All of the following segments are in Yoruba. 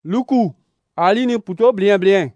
luku ali ni puto blien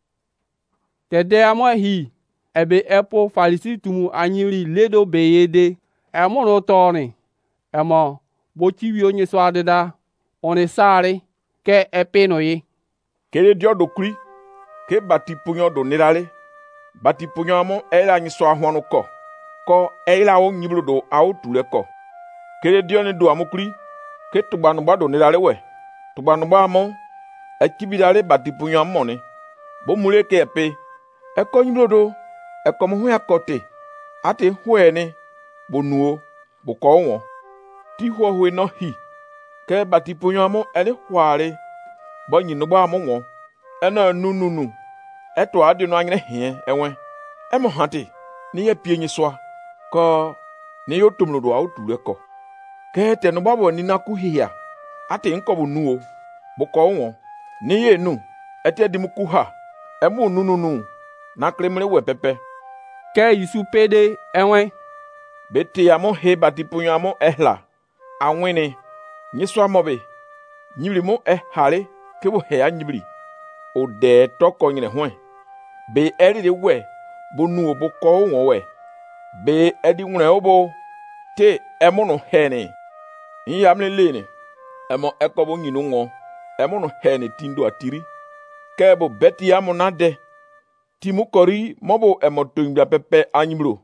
tede amo hi ebe epo falisi tumu anyiri ledo beyede emono toni emo bochiwi onye so adida oni sari ke epino yi kere dio do kri ke batipunyo do nirale batipunyo amo era nyi so ahwanu ko era o nyiblo do awu tule ko kere dio ni do amukri ke tubanu ba do nirale we tubanu ba amo ekibidale batipunyo amo ni bo mure ke epe eko nyiblo do eko mo hu akote ate huene bonuo boko won ti huo no hi ke batipunyo amo ene hware bo nyinu ba amo won ena nununu eto ade no anyere hie enwe emo hante ni ye pie nyiswa ko ni yo tumlo do awtule ko ke te no babo ni naku hia ate nko bo nuo boko won ni ye nu ete dimuku ha emu nununu na kremre we pepe ke Yesu pede enwe beti amo he batipunyo amo ehla awene nyiswa mobe nyibri mo ehale ke bo he anyibri o de toko nyine hwen be eri de we bonu obo ko won we be edi nwure obo te emo no hene nyamle lene emo ekobo nyinu ngo emo no hene tindo atiri ke bo beti amo na de timu kori mobo emo tungbia pepe anyibro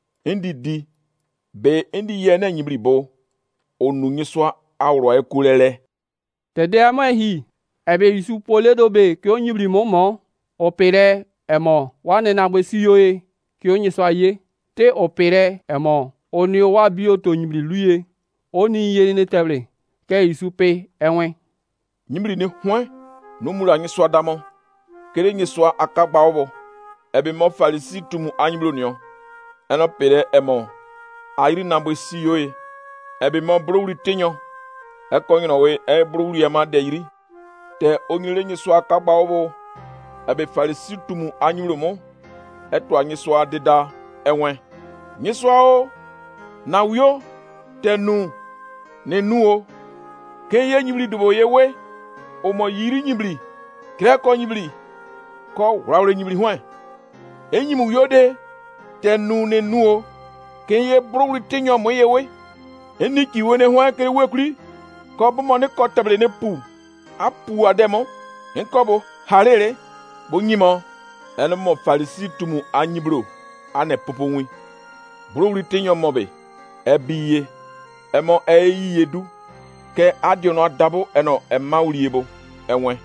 ndi be ndi ye na anyibri bo onu nyiswa awro ekulele tede amo hi ebe Yesu poledo be ke onyibri momo opere emo wane na gbesi yoye ke onye so aye te opere emo oni o wa bi o to nyibri luye oni ye ni tebre ke Yesu pe enwe nyibri ni hwen no mura nyi so adamo kere nyi so akagba obo ebe mo falisi tumu anyibro nio eno pere emo ayiri na gbesi yoye ebe mo browri tenyo ekonyino we browri ema de yiri te onyire nyi so akagba obo ebe falisi tumu anyuro mo eto anyi so adida enwe nyi so o na wio te nu ne nuo ke ye nyibri dubo yewe o mo yiri nyibri kre ko nyibri ko wrawre nyibri hwan enyimu yode te nu ne nuo ke ye browri tenyo mo yewe eniki wone hwan kre wekuri ko bo mo ne ko tebre ne pu apu ademo nkobo harere bonyimo ene mo falisi tumu anyibro ane poponwi browri tenyo mobe ebiye emo eyiyedu ke adiono adabo eno emawriebo enwe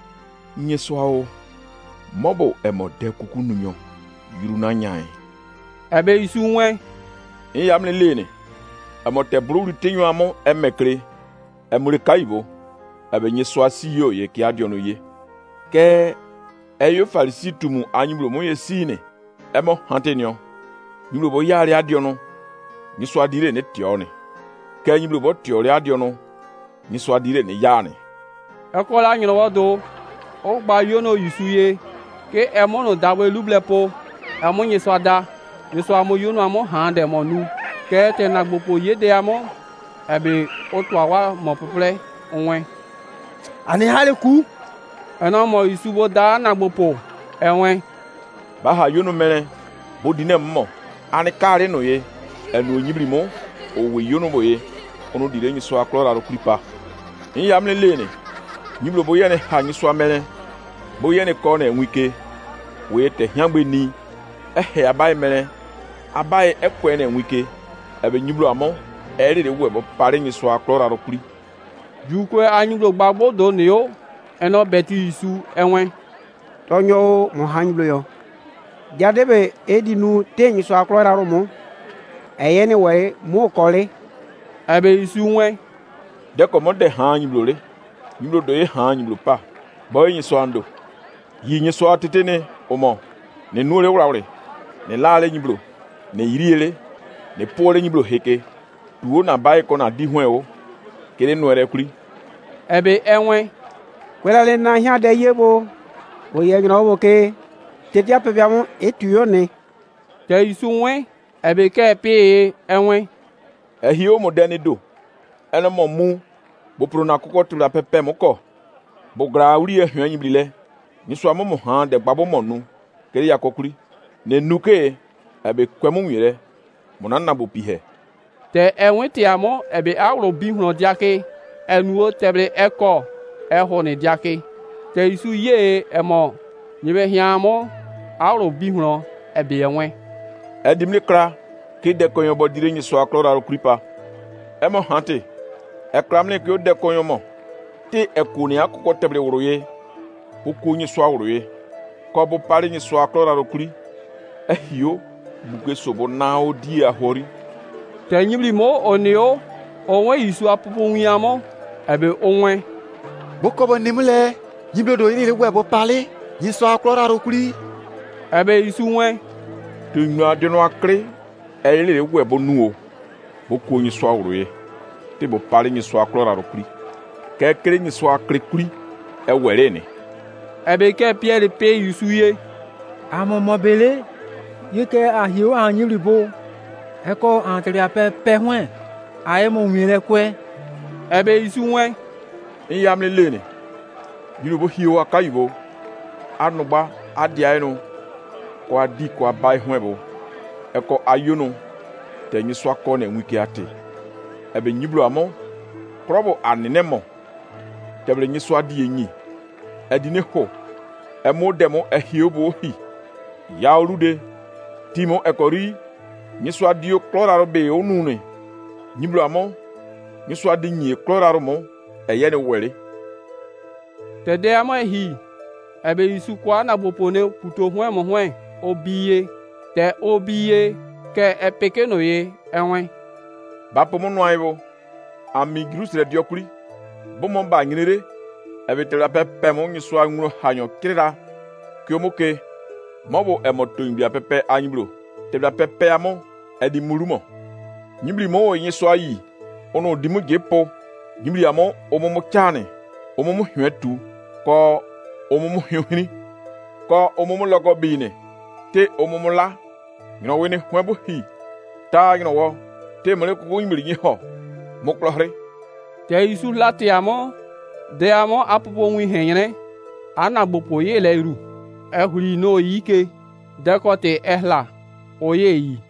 nyeswao mobo emo de kukununyo yuruna nyai ebe Yesu nwe yamle lene emo te browri tenyo amo emekre emure kaibo ebe nyeswa siyo ye ki adiono ye ke eyo falisi tumu anyibro mo ye sine emo hantenyo nyibro bo yare adiono nyeswa dire ne tione ke nyibro bo tiore adiono nyeswa dire ne yane ekola nyino wodo o gba yono Yesu ye ke emo no dawe lublepo emo nyeswa da nyeswa mo yono amo hande mo nu ke te na gbopo yede amo ebe otu awa mo pople onwe ani hale ku ena mo Yesu bo da na gbopo enwe ba ha yono mere bo dine mmo ani kare no ye enu onyibri mo o we yono bo ye onu dire nyi so aklora ro klipa nyamle lene nyibro bo ye ne ha nyi so mere bo ye ne ko na enwike we te hiangbe ni ehe abai mere abai ekwe na enwike ebe nyibro amo eri de we bo pare nyi so aklora ro kli jukwe anyibro gbagbo do ni o eno beti Yesu enwe tonyo mo hanyiblo yo jadebe edinu tenyi so aklora ro mo eyene we mo kole ebe Yesu nwe de ko mo de hanyiblo le nyiblo do ye hanyiblo pa bo yin so ando yi nyi so atete omo ne nuore wrawre ne laale nyiblo ne yiriele ne pore nyiblo heke tuo na bai ko na di hwen o kele nuore kuri ebe enwe kwela le na hia de yebo bo ye gno bo ke tete apebiamo etuyo ne te Yesu nwe ebe ke pe enwe ehio mo deni do ene mo mu bo pro na kokko tula pepe mo ko Bogra uri ehun anyibri le. Nyiswa mo han de gbabo monu. Kere yakokuri. Ne nuke ebe kwemu nwire. Monana bo pihe. Te enwete amo ebe awro bi huro diake. Enuo tebre eko ehone diake. Te isu ye emo nyibe hiamo awro bi huro ebe enwe. Edimni kra ki de konyo bo dire nyiswa klora ro kripa. Emo hante. Ekramne ki o de konyo mo. Te ekuni akoko tebre woroye. Oko nyiswa woroye. Ko bo pare nyiswa klora ro kri. Ehio buke sobo na odi ahori. Te nyibli mo oneo onwe isu apupu wiamo ebe onwe. Bokobo nimule nyiblo do ile webo pale nyiswa klora ro kri. Ebe isu nwe. Tu nwa de no akre ele webo nuo. Boko nyiswa woroye. Te bo pare nyiswa klora ro kri. Ke kre nyiswa akre kri e were ni. Ebe ke Pierre pe yusuye. Amomobele yeke ahio anyilibo eko antri ape pehwen aemo nwire kwe. Ebe isu nwe. Iyamle lene. Yurubo hiwa kayibo. Arnugba adiaino. Kwa di kwa bai hwebo. Eko ayono. Te nyiswa kone wiki ate. Ebe nyiblo amo. Krobo anenemo. Tebre nyiswa di enyi. Edine ho. Emo demo ehiobo hi. Yaolude. Timo ekori. Nyiswa dio kloraro be onune. Nyiblo amo. Nyiswa di nye kloraro mo. Eyene wele. Te de amo hi. Ebe isu kwa na bopone puto hwen mo hwen. Obiye. Te obiye. Ke epeke no ye enwe. Bapo mo noivo. Ami grusre diokuri. Bomo ba nyinere. Ebe te la pepe mo nyiswa ngro hanyo kirira. Kyomoke. Mobo emoto imbia pepe anyiblo. Te la pepe amo. Edi murumo. Nyibli mo nyiswa yi. Ono dimu gepo. Nyibli amo omomo chane. Omomo hwetu. Ko omomo hwini. Ko omomo logo bine. Te omomo la. Ngino wene hwebo hi. Ta ngino wo. Te mole kuku nyibli nyiho. Moklohre. Te isu lati amo. De amo apupo wi henyene. Ana bopo ye le ru. Ehuri no yike. Dekote ehla. Oye yi.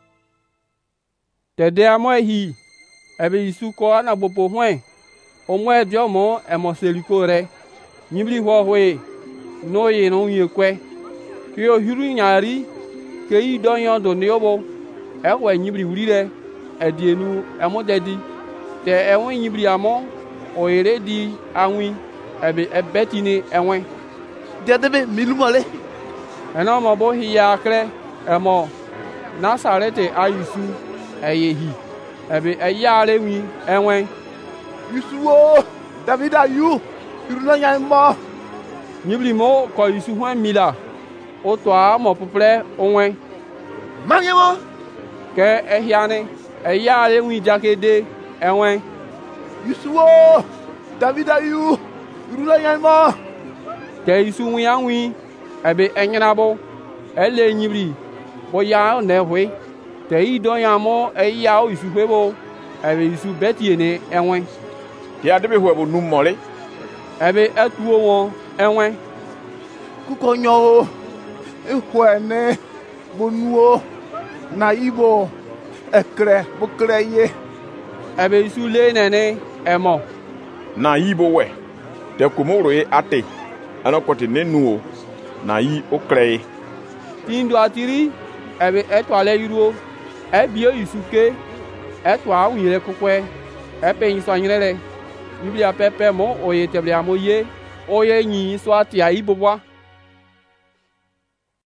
Te de amo hi. Ebe isu ko ana bopo hwen. Omwe diomo emo seliko re. Nyibli ho hwe. No ye no ye kwe. Kyo hiru nyari. Ke yi donyon do neobo. Ewe nyibli wuri re. Edienu emo dedi. Te enwe nyibli amo. Oyere di anwi. Ebe ebetini enwe. Dedebe milumole. Eno mo bo hiya kre. Emo. Nasarete ayusu. Eyehi. Ebe eyare wi enwe. Yusuo David ayu iruna nyamo. Nyibli mo ko yusu hwan mila. O to a mo popre onwe. Manyemo. Ke ehiane. Eyare wi jakede enwe. Yusuo David ayu iruna nyamo. Ke yusu wi anwi. Ebe enyanabo. Ele nyibli. Bo ya ne hwe. Te yi don ya mo eya o yusu hwebo. Ebe yusu betiene enwe. Te adebe hwebo numole. Ebe etuo won enwe. Kukonyo ehwene bonuo na ibo ekre bokreye. Ebe yusu le nene emo. Na yibo we. Te kumoro ye ate. Anokote nenuo. Na yi okreye. Tindo atiri. Ebe eto ale yuro. Ebio yusuke. Eto awire kokwe. Epe nyiso anyirele. Biblia pepe mo oye teble amoye. Oye nyi so ati aibowa.